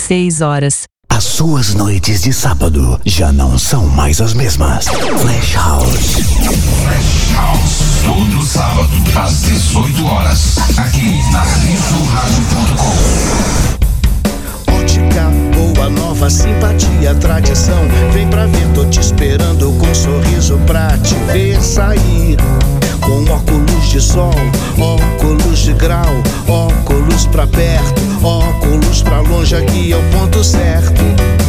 16 horas. As suas noites de sábado já não são mais as mesmas. Flash House. Flash House. Todo sábado, às 18 horas. Aqui na RioSulRádio.com. Ótica boa, nova, simpatia, tradição. Vem pra ver, tô te esperando com um sorriso pra te ver sair. Com óculos de sol, óculos de grau, óculos pra perto, óculos pra longe, aqui é o ponto certo.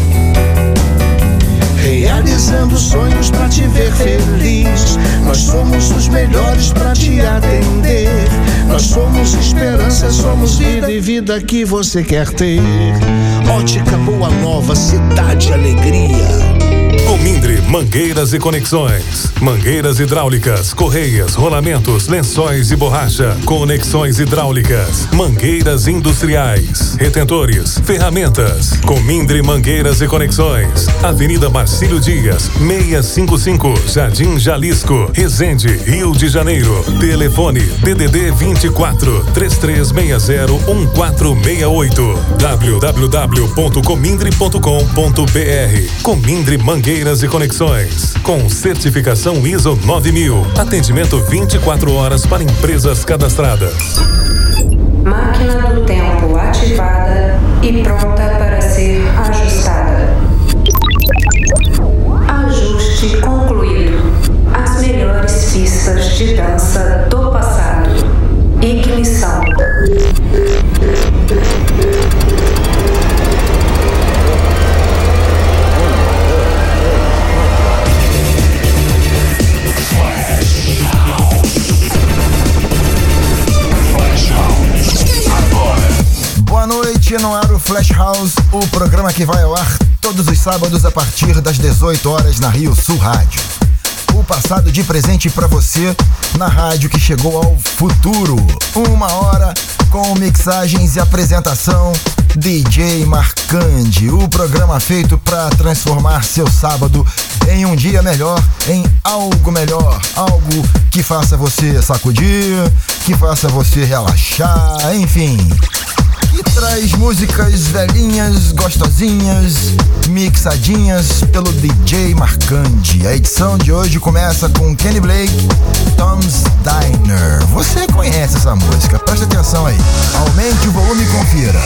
Realizando sonhos pra te ver feliz. Nós somos os melhores pra te atender. Nós somos esperança, somos vida e vida que você quer ter. Ótica Boa Nova, cidade alegria. Comindre Mangueiras e Conexões. Mangueiras hidráulicas, correias, rolamentos, lençóis e borracha. Conexões hidráulicas. Mangueiras industriais. Retentores. Ferramentas. Comindre Mangueiras e Conexões. Avenida Marcílio Dias, 655, Jardim Jalisco, Resende, Rio de Janeiro. Telefone DDD 24 3360 1468. www.comindre.com.br. Comindre Mangueiras e Conexões, com certificação ISO 9000. Atendimento 24 horas para empresas cadastradas. Máquina do tempo ativada e pronta para ser ajustada. Ajuste concluído. As melhores pistas de dança do passado. Ignição. Boa noite, no ar o Flash House, o programa que vai ao ar todos os sábados a partir das 18 horas na Rio Sul Rádio. O passado de presente pra você na rádio que chegou ao futuro. 1 hora com mixagens e apresentação DJ Marcandi. O programa feito pra transformar seu sábado em um dia melhor, em algo melhor. Algo que faça você sacudir, que faça você relaxar, enfim. E traz músicas velhinhas, gostosinhas, mixadinhas pelo DJ Marcandi. A edição de hoje começa com Kenny Blake, Tom's Diner. Você conhece essa música, preste atenção aí. Aumente o volume e confira.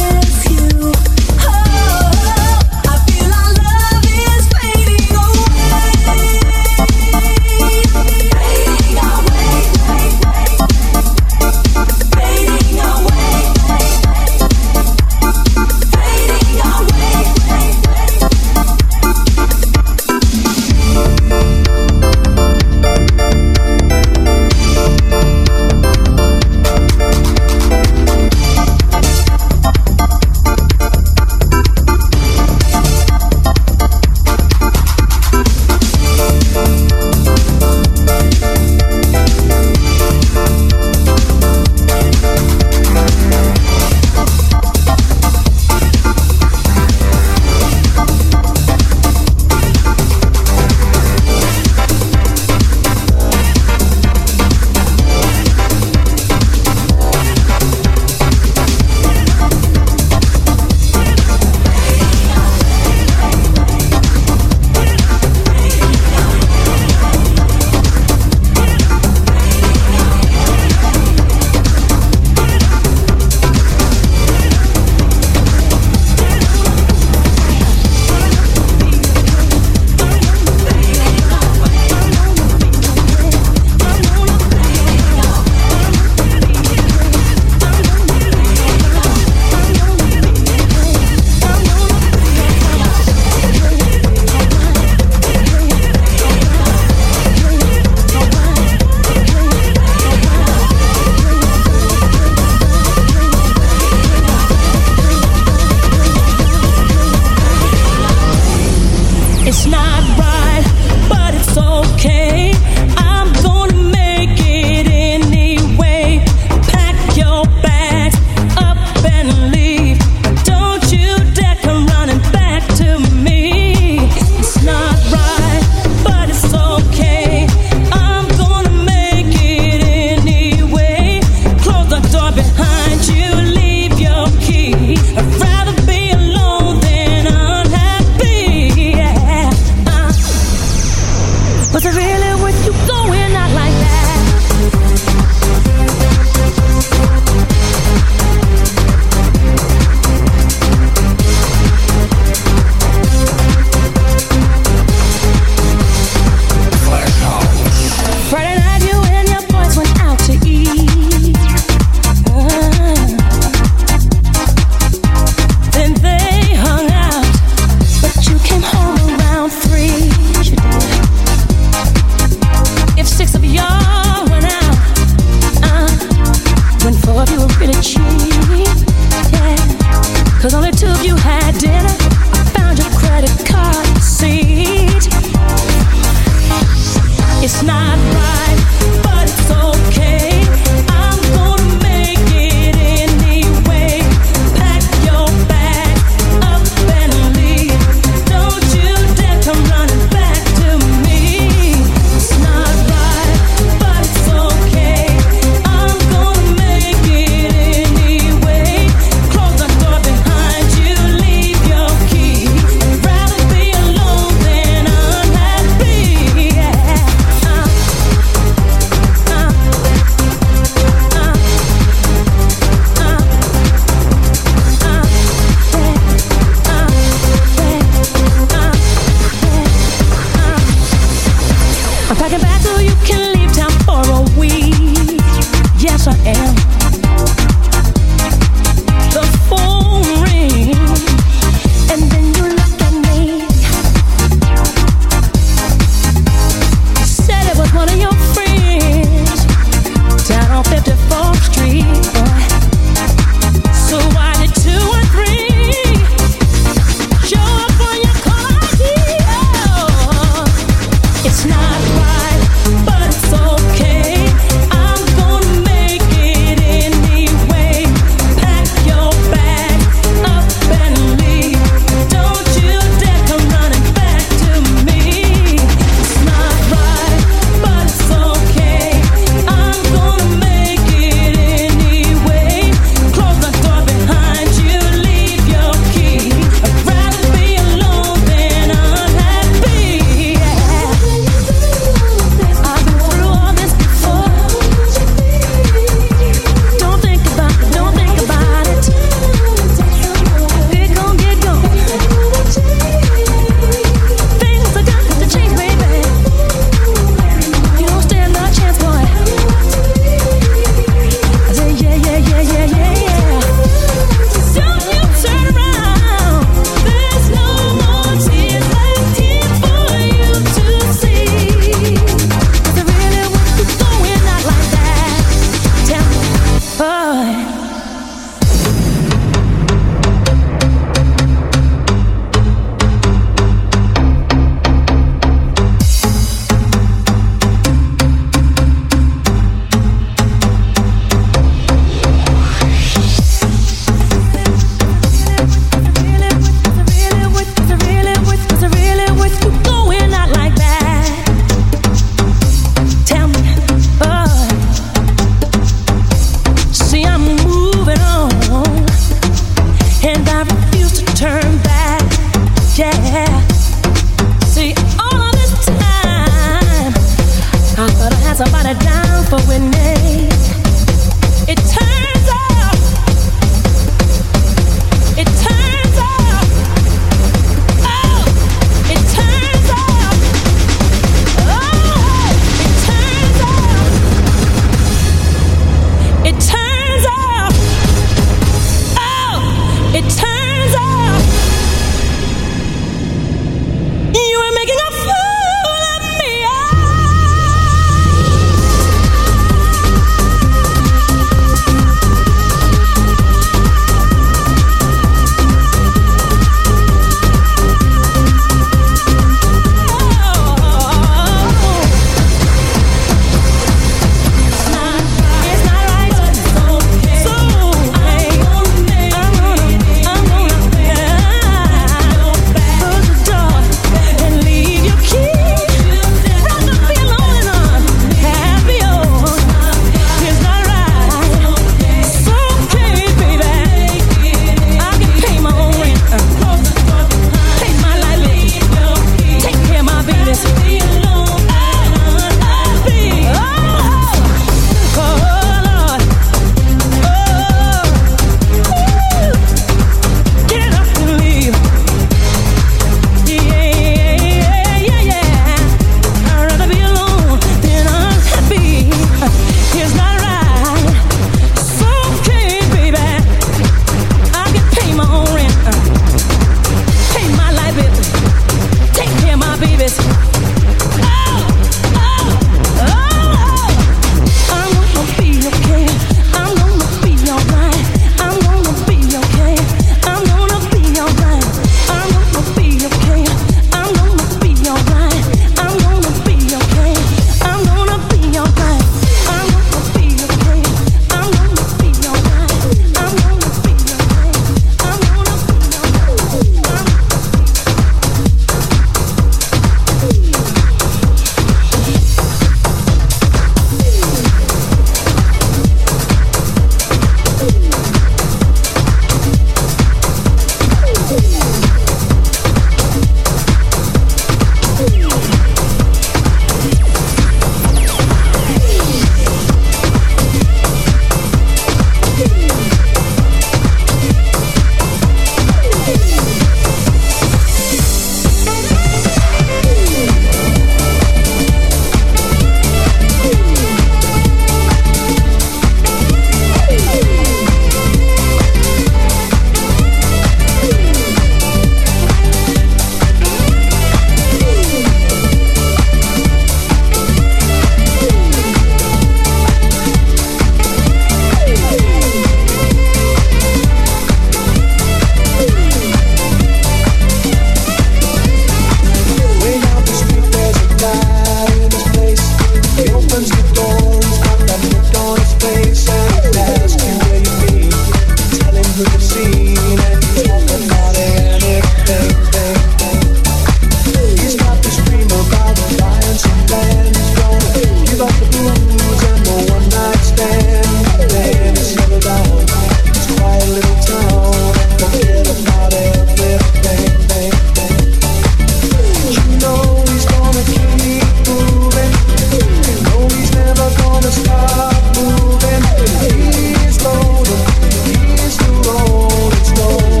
He's the rolling stone.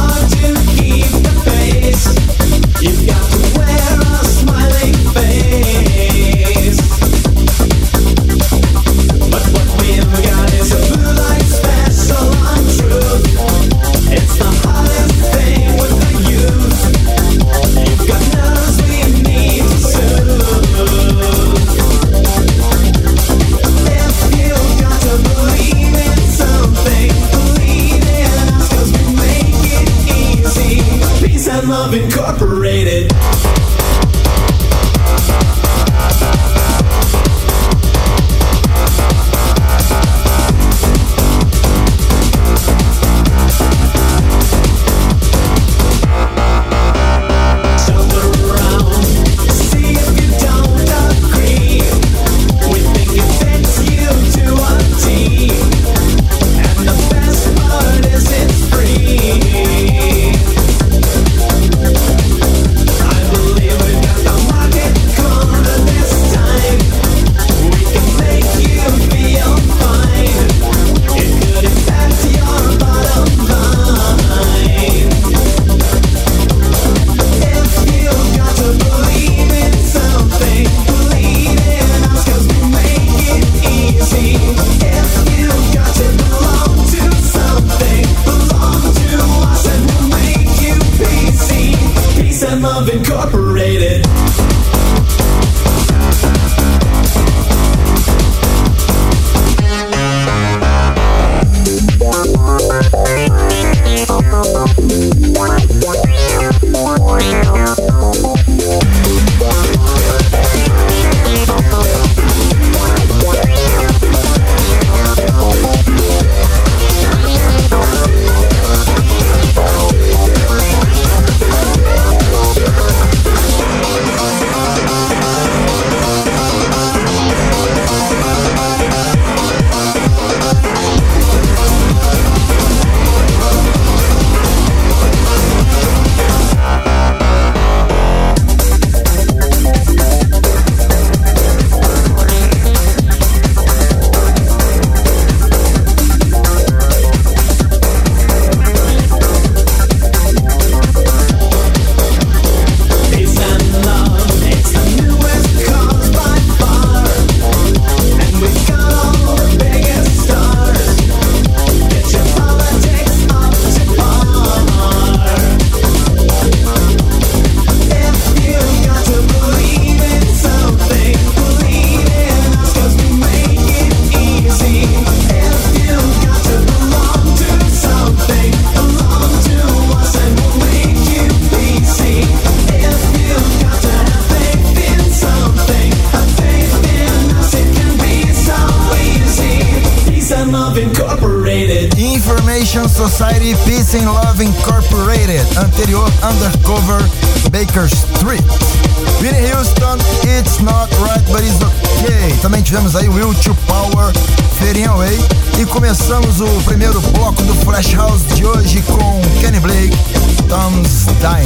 Society, Peace and Love Incorporated, anterior Undercover, Baker Street. Whitney Houston, It's Not Right But It's Okay. Também tivemos aí Will to Power, Fading Away. E começamos o primeiro bloco do Flash House de hoje com Kenny Blake, Tom's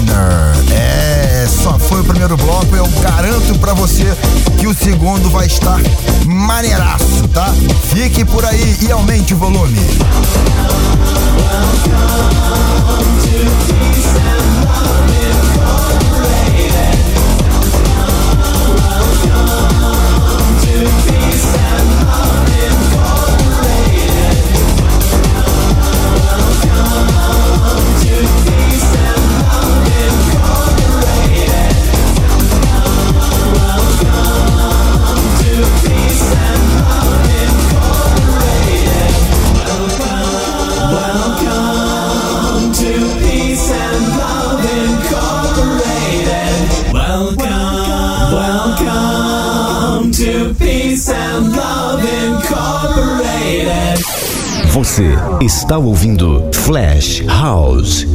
Diner. Só foi o primeiro bloco, eu garanto pra você que o segundo vai estar maneiraço, tá? Fique por aí e aumente o volume. Welcome to Peace and Love Incorporated. Welcome to Peace and Love Incorporated. Welcome to Peace and Love Incorporated. Welcome to Peace and Love Incorporated. Welcome to Peace and Love Incorporated. Welcome to Peace and Love Incorporated. Você está ouvindo Flash House.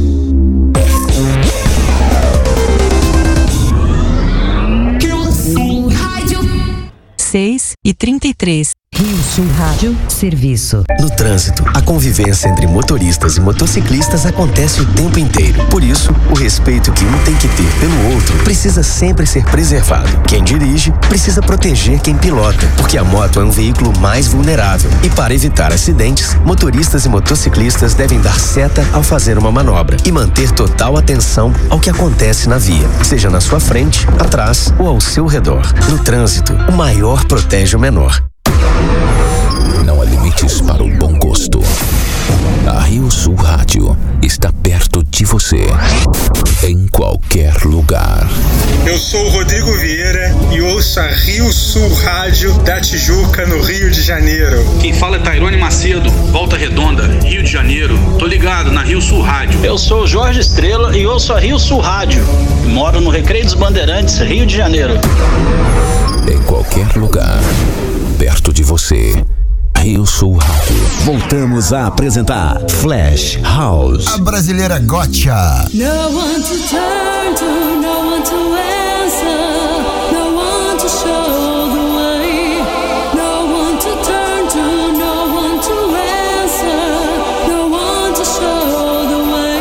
Rádio 6:33. Rio Sul Rádio Serviço. No trânsito, a convivência entre motoristas e motociclistas acontece o tempo inteiro. Por isso, o respeito que um tem que ter pelo outro precisa sempre ser preservado. Quem dirige precisa proteger quem pilota, porque a moto é um veículo mais vulnerável. E para evitar acidentes, motoristas e motociclistas devem dar seta ao fazer uma manobra e manter total atenção ao que acontece na via, seja na sua frente, atrás ou ao seu redor. No trânsito, o maior protege o menor. Não há limites para o bom gosto. A Rio Sul Rádio está perto de você, em qualquer lugar. Eu sou o Rodrigo Vieira e ouço a Rio Sul Rádio da Tijuca, no Rio de Janeiro. Quem fala é Tairone Macedo, Volta Redonda, Rio de Janeiro. Tô ligado na Rio Sul Rádio. Eu sou o Jorge Estrela e ouço a Rio Sul Rádio. Moro no Recreio dos Bandeirantes, Rio de Janeiro. Em qualquer lugar, perto de você. Rio Sul Rádio. Voltamos a apresentar Flash House. A brasileira Gotcha. No one to turn to, no one to answer, no one to show the way. No one to turn to, no one to answer, no one to show the way.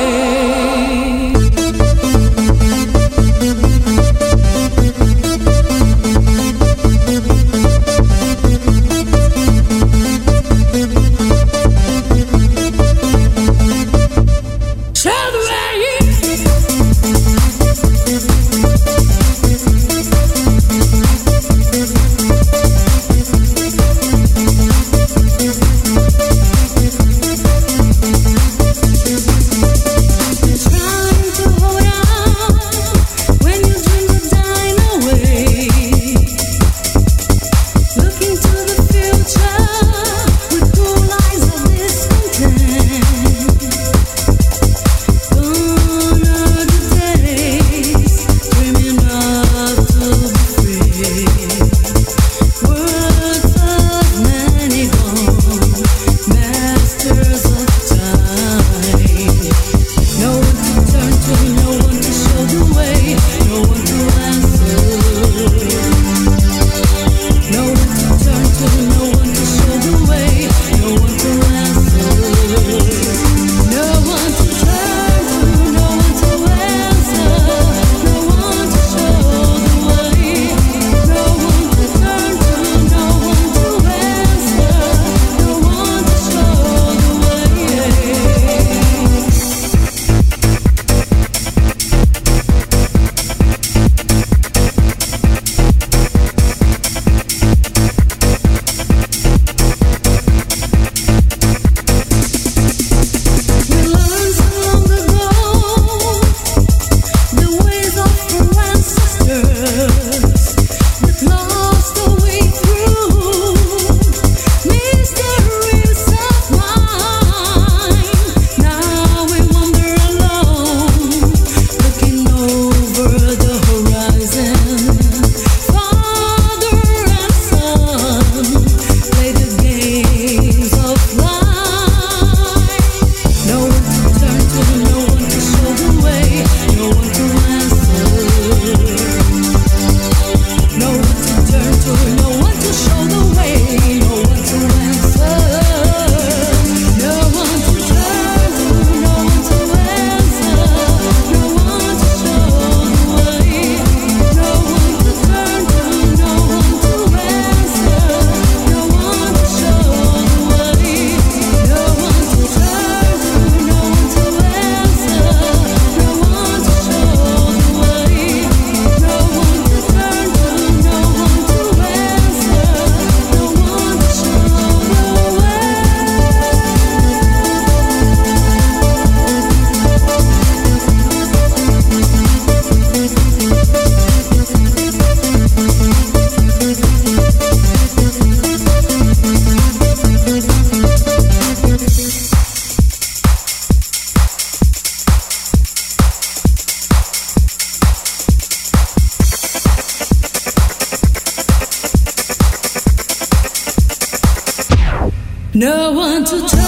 No one to turn to,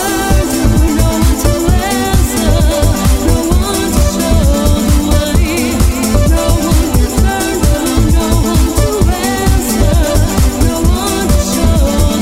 no one to answer, no one to show the way. No one to turn to, no one to answer, no one to show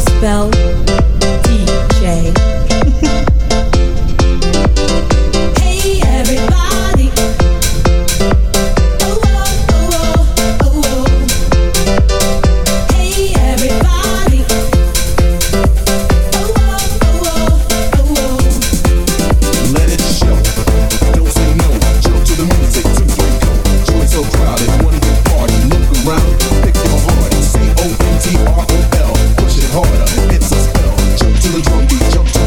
spell DJ. Hey everybody. Oh oh oh oh oh. Hey everybody. Oh oh oh oh oh. Let it show. Don't say no. Jump to the music. 2, 3, go. Join so crowded. One big party. Look around. Pick your heart. CONTROL. Push it harder. It's a spell. Jump to the drum beat. Jump to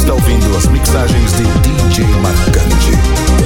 está ouvindo as mixagens de DJ Marcante.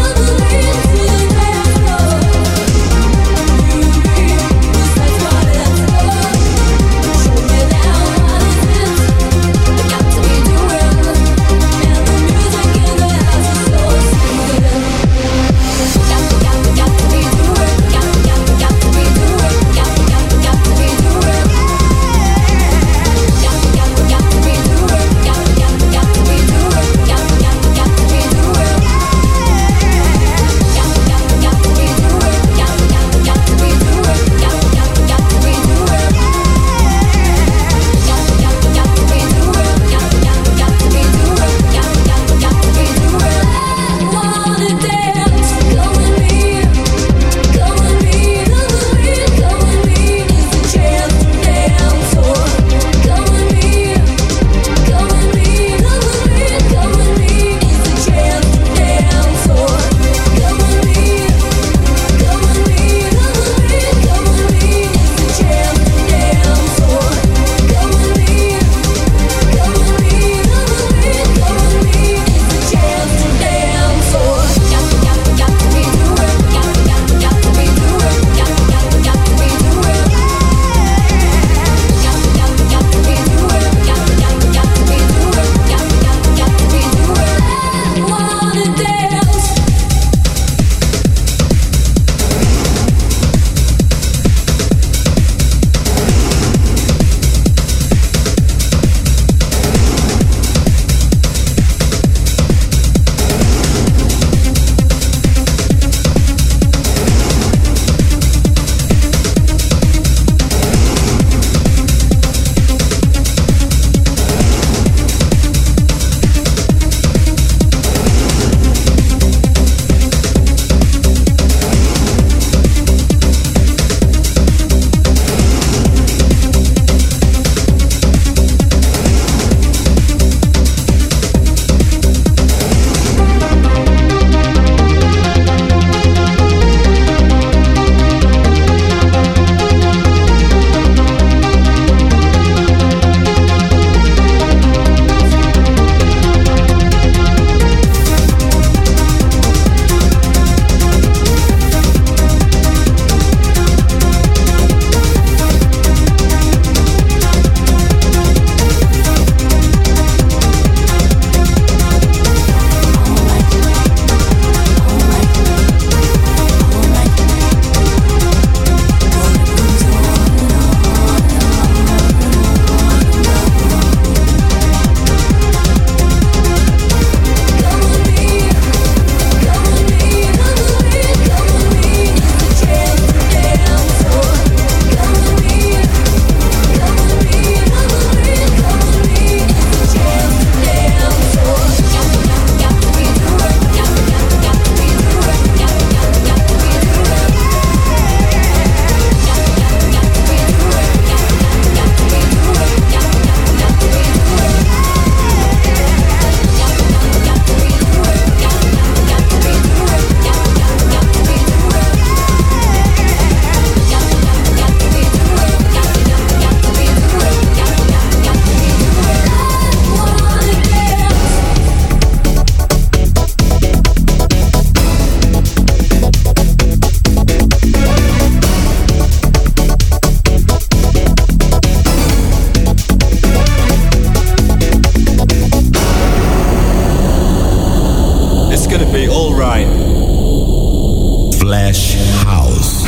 Flash House.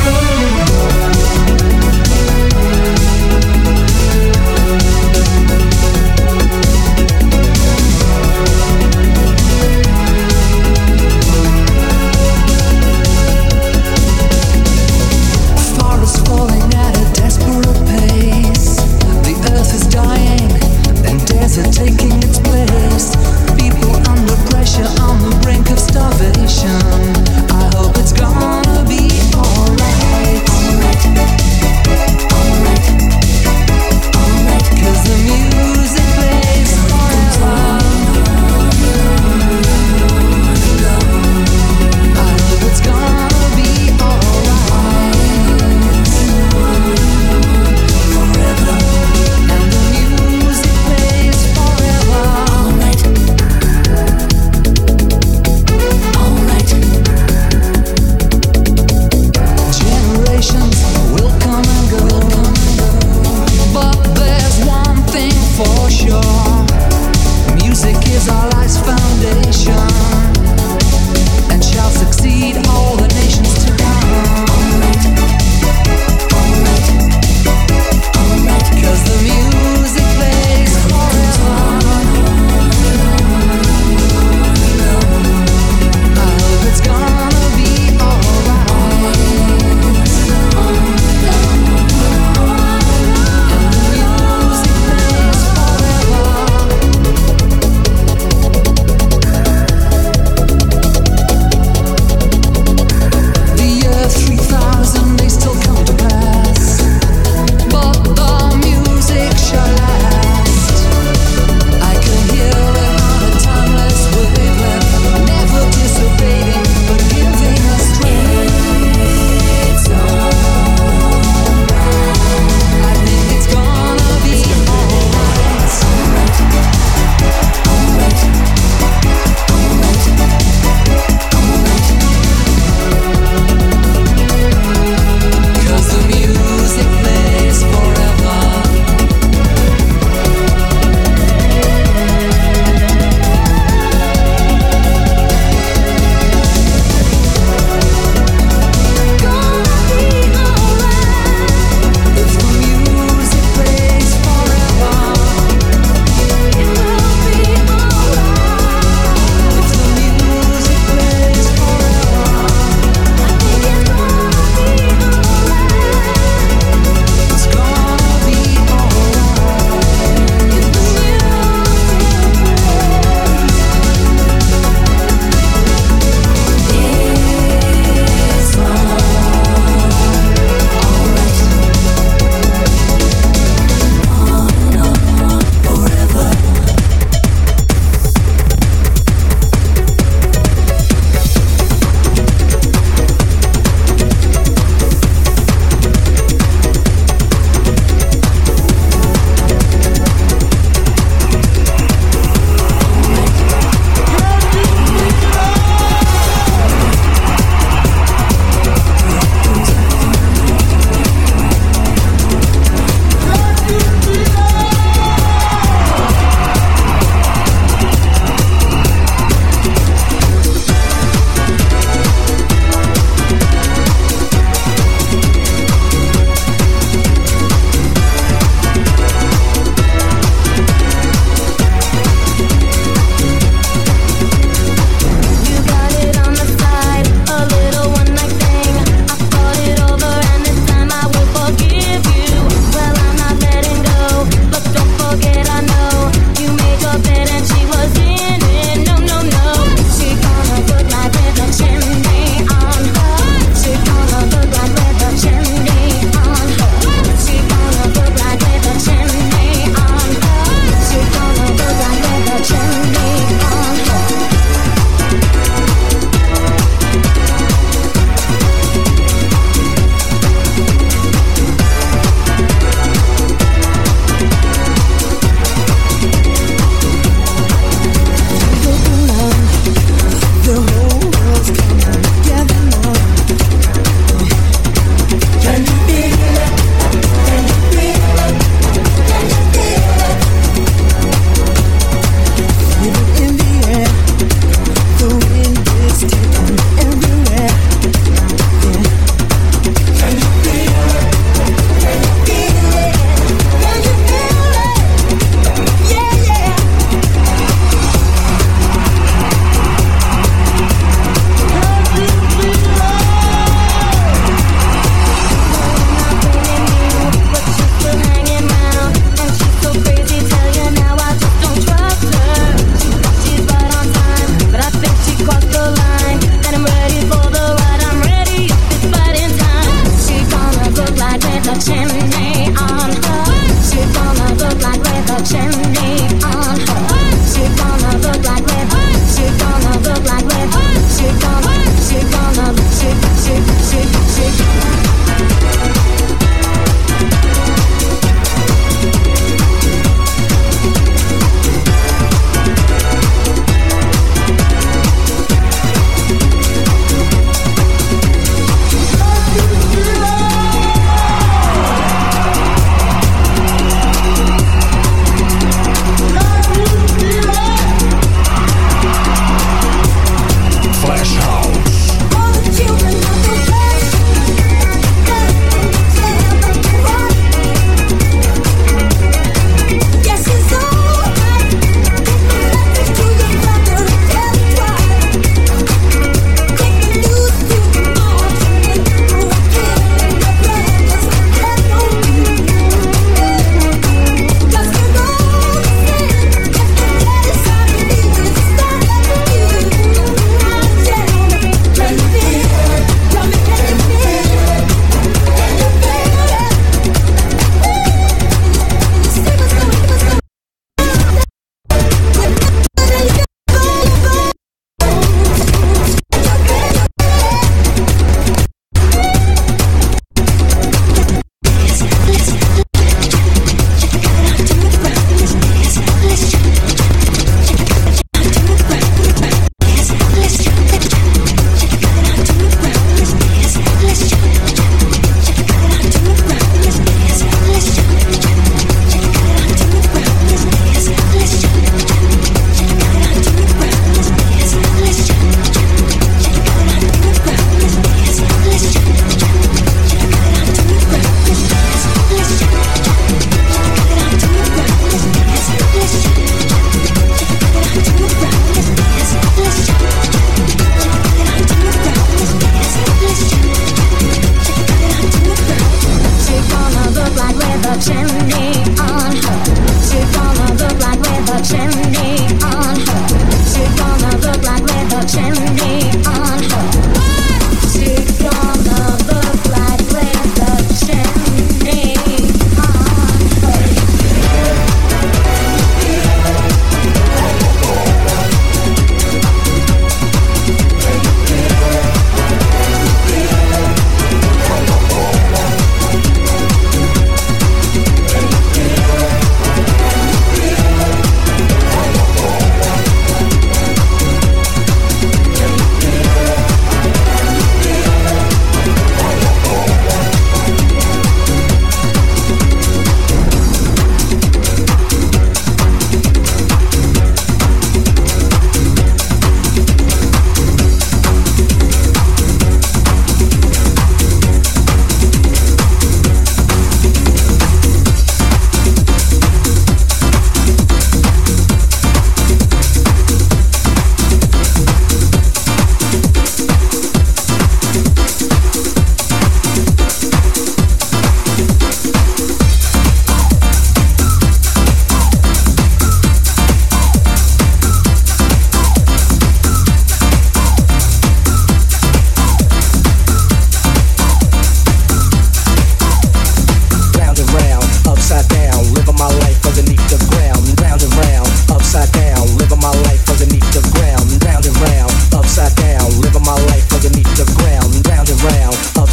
Taking its place, people under pressure on the brink of starvation. I hope it's gonna be alright.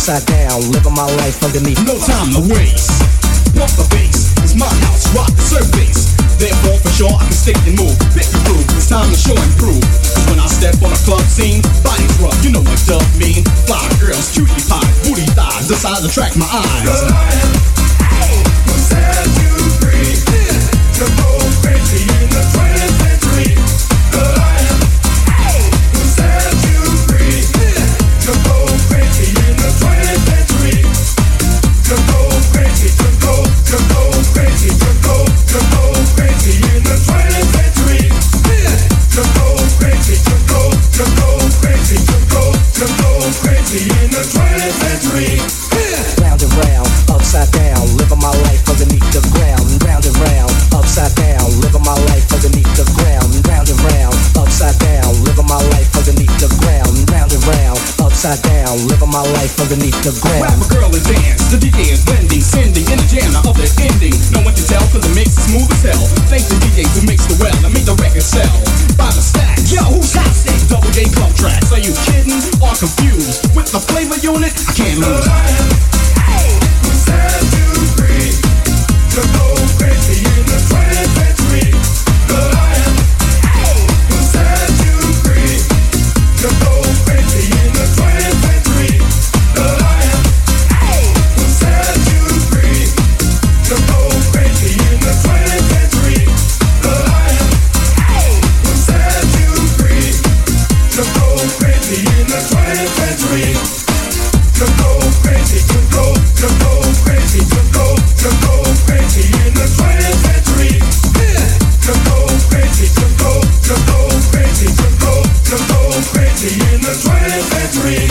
upside down, living my life underneath. No time to waste. Pump the bass. It's my house, rock the surface. Therefore, for sure, I can stick and move. Pick and prove, it's time to show and prove. Cause when I step on a club scene, bodies rough, you know what dub mean. Fly girls, cutie pie, booty thighs, decide to attract my eyes. Cause I am, who said you free? To go crazy in the 20th century. Cause I am, who said you free? To go crazy in the 20th century. To go crazy, to go crazy, to go crazy in the 20th century. To go crazy, to go crazy, to go crazy in the 20th century. Round and round, upside down, living my life underneath the ground. Round and round, upside down, living my life underneath the ground. Round and round, upside down, living my life underneath the ground. Round and round, upside down, living my life underneath the ground. Grab a girl and dance, the DJ is blending, sending in the jam, now of the ending. No one can tell cause the mix is smooth as hell. Thank the DJs who mix the well and make the record sell. By the stack, yo, who's hot stick? Double J club tracks, are you kidding or confused? With the flavor unit, I can't lose. Who said you free? To go crazy in the 20th century. But I am. Who said you free? To go crazy in the 20th century. But I am. Who said you free? To go crazy in the 20th century. But I am. Who said you free? To go crazy in the 20th century. To go crazy, to go crazy, to go crazy in the 20th century. To go crazy, to go crazy, to go crazy in the 20th century.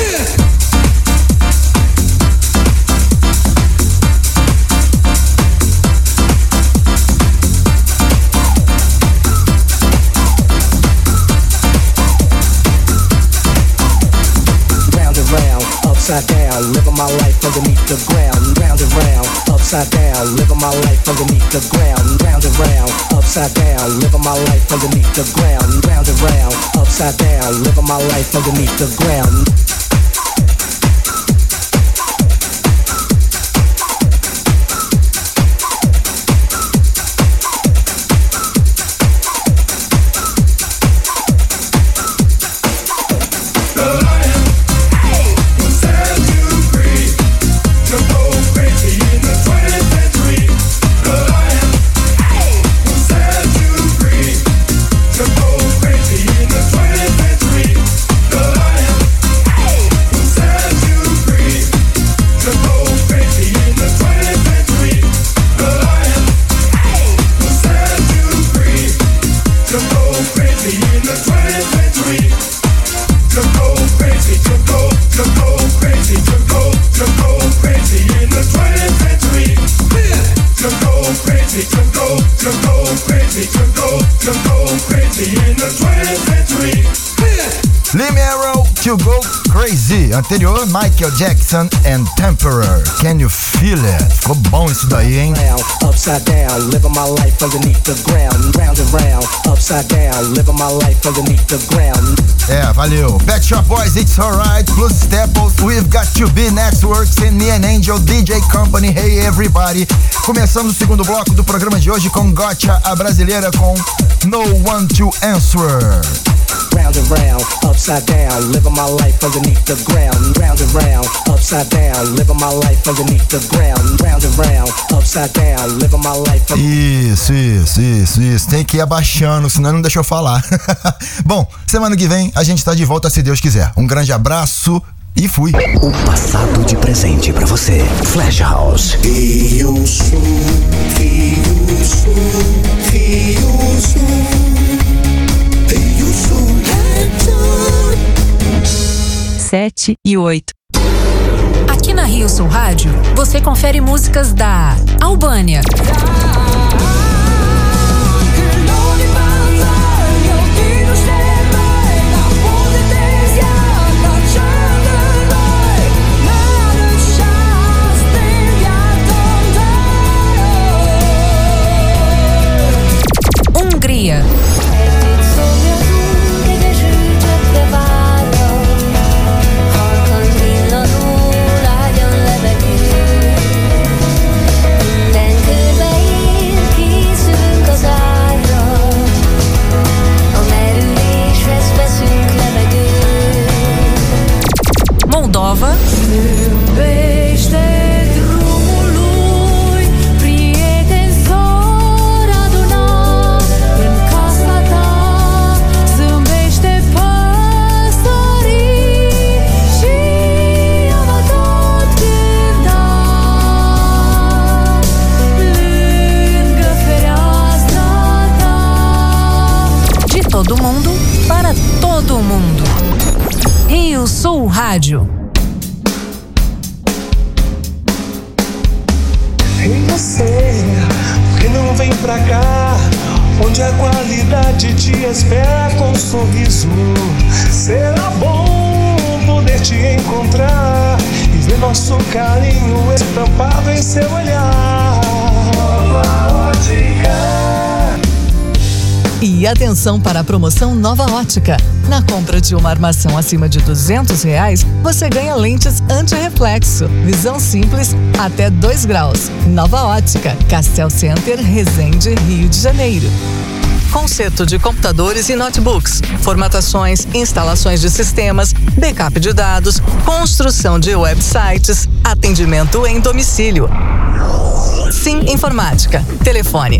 Upside down, living my life underneath the ground. Round and round, upside down, living my life underneath the ground. Round and round, upside down, living my life underneath the ground. Round and round, upside down, living my life underneath the ground. Anterior, Michael Jackson and Temporary. Can you feel it? Ficou bom isso daí, hein? Upside down, living my life underneath the ground. Round and round, upside down, living my life underneath the ground. É, valeu. Pet Shop Boys, It's Alright, plus Staples, We've Got To Be Networks, and Angel, DJ Company, Hey Everybody. Começamos o segundo bloco do programa de hoje com Gotcha, a brasileira, com No One To Answer. Round and round, upside down, living my life underneath the ground. Round and round, upside down, living my life underneath the ground. Round and round, upside down, living my life. Isso. Tem que ir abaixando, senão não deixa eu falar. Bom, semana que vem a gente tá de volta se Deus quiser. Um grande abraço e fui. O passado de presente pra você. Flash House. Rio Sul, Rio Sul, Rio Sul. 7 e 8. Aqui na Rio Sul Rádio, você confere músicas da Albânia, Hungria, para todo mundo. Rio Sul Rádio. E você, por que não vem pra cá? Onde a qualidade te espera com um sorriso. Será bom poder te encontrar e ver nosso carinho estampado em seu olhar. Nova Ótica. E atenção para a promoção Nova Ótica. Na compra de uma armação acima de R$200, você ganha lentes anti-reflexo. Visão simples até 2 graus. Nova Ótica, Castel Center, Resende, Rio de Janeiro. Conserto de computadores e notebooks, formatações, instalações de sistemas, backup de dados, construção de websites, atendimento em domicílio. Sim Informática. Telefone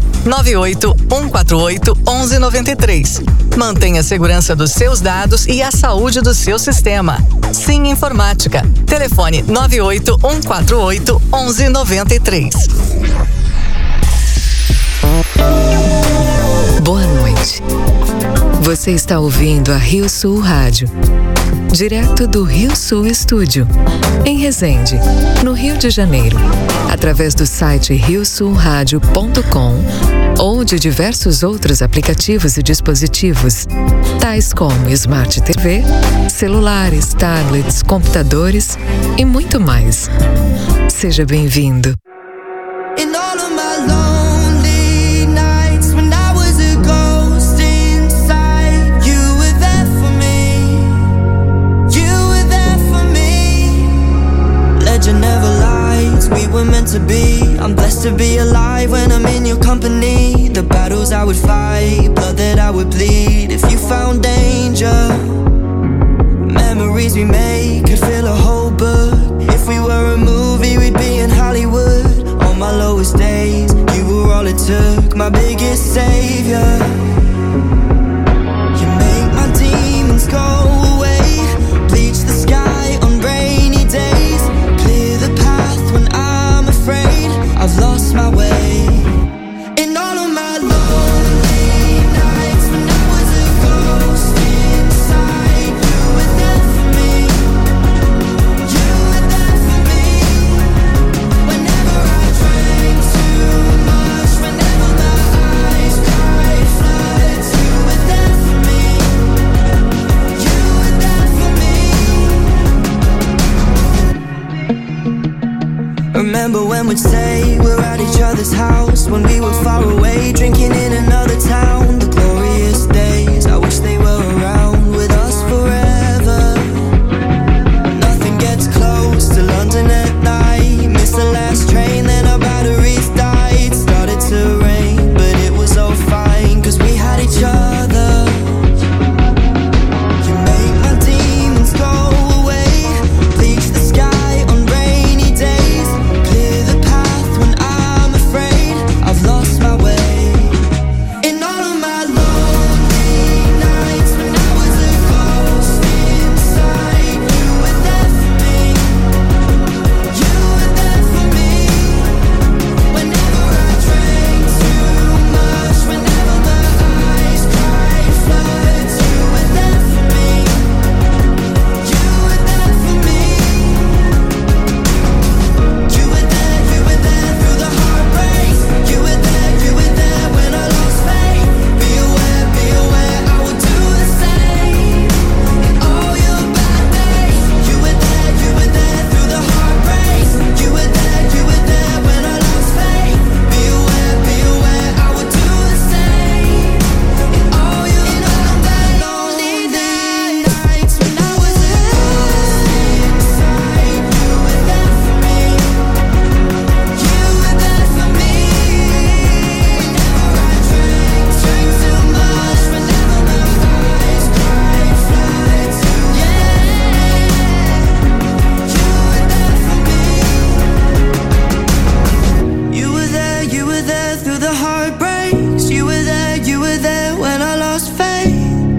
98-148-1193. Mantenha a segurança dos seus dados e a saúde do seu sistema. Sim Informática. Telefone 98-148-1193. Boa noite. Você está ouvindo a Rio Sul Rádio, direto do Rio Sul Estúdio, em Resende, no Rio de Janeiro, através do site riosulradio.com ou de diversos outros aplicativos e dispositivos, tais como Smart TV, celulares, tablets, computadores e muito mais. Seja bem-vindo. We were meant to be. I'm blessed to be alive when I'm in your company. The battles I would fight, blood that I would bleed. If you found danger, memories we made could fill a whole book. If we were a movie, we'd be in Hollywood. On my lowest days, you were all it took. My biggest savior. You make my demons go away. Bleach the sky on rainy days. Clear the path when I'm afraid I've lost my way. In all of my lonely nights when I was a ghost inside, you were there for me. You were there for me. Whenever I drank too much, whenever my eyes cried floods, you were there for me. You were there for me. Remember when we'd say we're at each other's house, when we were far away, drinking in another town. The glorious days, I wish they were around with us forever. Nothing gets close to London at night. Missed the last train, then our batteries died. Started to rain, but it was all fine, cause we had each other. You made my demons go away. Bleach the sky on rainy days. Clear the path when I'm afraid I've lost my way. In all of my lonely nights when I was a ghost inside, you were there for me. You were there for me. Whenever I drank too much, whenever my eyes cried floods, you were there for me. You were there for me. You were there through the heartbreak. You were there when I lost faith. Be aware, I would do the same. In all your bad days. You were there through the heartbreak. You were there when I lost faith. Be aware, I would do the same. In all your bad lonely nights when I was inside, you were there for me. You were there for me. Whenever I drank too much, whenever my eyes cried floods, you were there for me. You were there through the heartbreaks. You were there when I lost faith.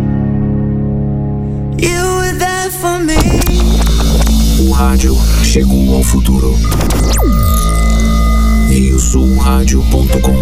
You were there for me. O rádio chegou ao futuro. riosulradio.com.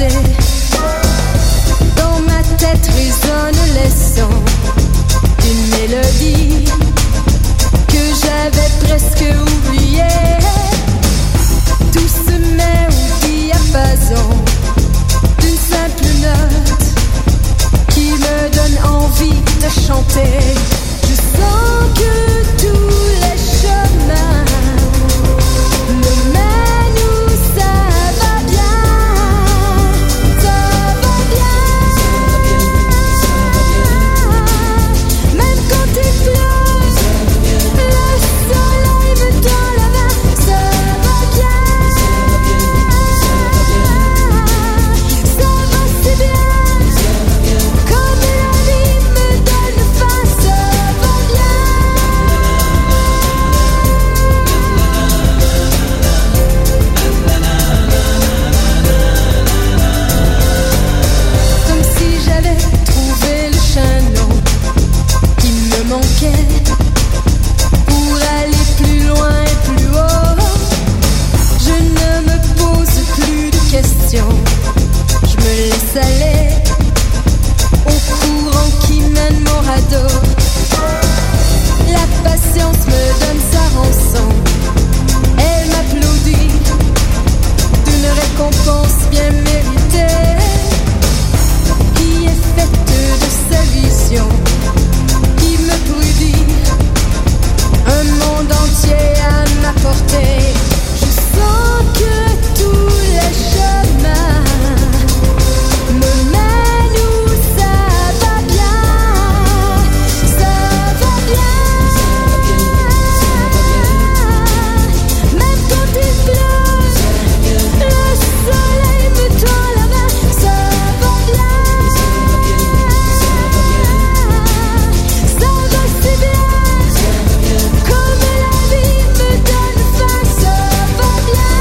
passé. Dans ma tête résonne les sons d'une mélodie que j'avais presque oubliée. Tout se met au diapason d'une simple note qui me donne envie de chanter. Je sens que tous les chemins me mènent où ça va bien, ça va bien. Même quand il pleut, le soleil me tend la main, ça va bien, ça va si bien. Comme la vie me donne faim, ça va bien. Comme si j'avais trouvé le chaînon qui me manquait pour aller plus loin et plus haut. Je ne me pose plus de questions, je me laisse aller au courant qui mène mon radeau. La patience me donne sa rançon, elle m'applaudit d'une récompense bien méritée, qui est faite de solutions, qui me brudit un monde entier à m'apporter. Je sens que tous les chemins me mènent où ça va bien, ça va bien. Même quand il pleut, le soleil me tend la main, ça va bien, ça va si bien. Comme la vie me donne faim, ça va bien.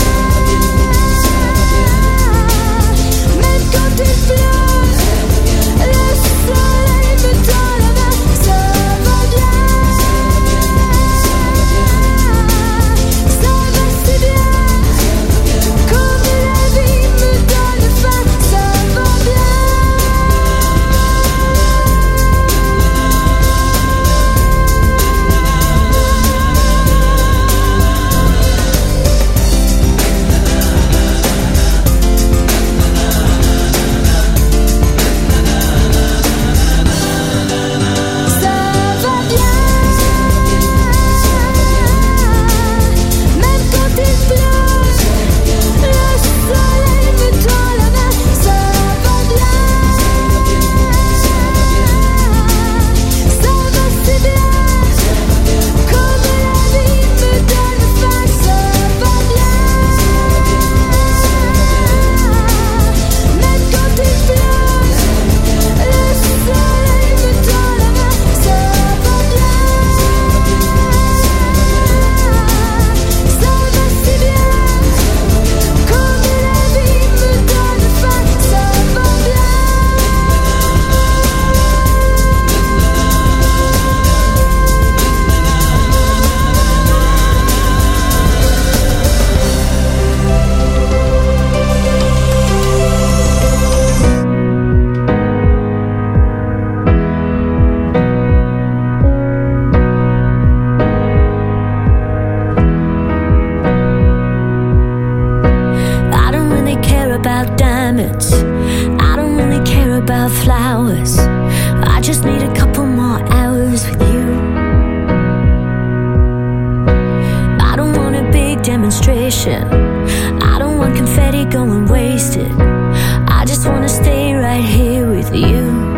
Même quand il pleut, le soleil me tend la main, ça va bien, ça va si bien. Comme la vie me donne faim, ça va bien. Même quand il pleut, le soleil me tend la main, ça va bien, ça va si bien. Comme la vie me donne faim, ça va bien. Même quand il pleut, le soleil me tend la main, ça va bien, ça va si bien. Comme la vie me donne faim, ça va bien. I don't really care about diamonds, I don't really care about flowers. I just need a couple more hours with you. I don't want a big demonstration, I don't want confetti going wasted. I just wanna stay right here with you.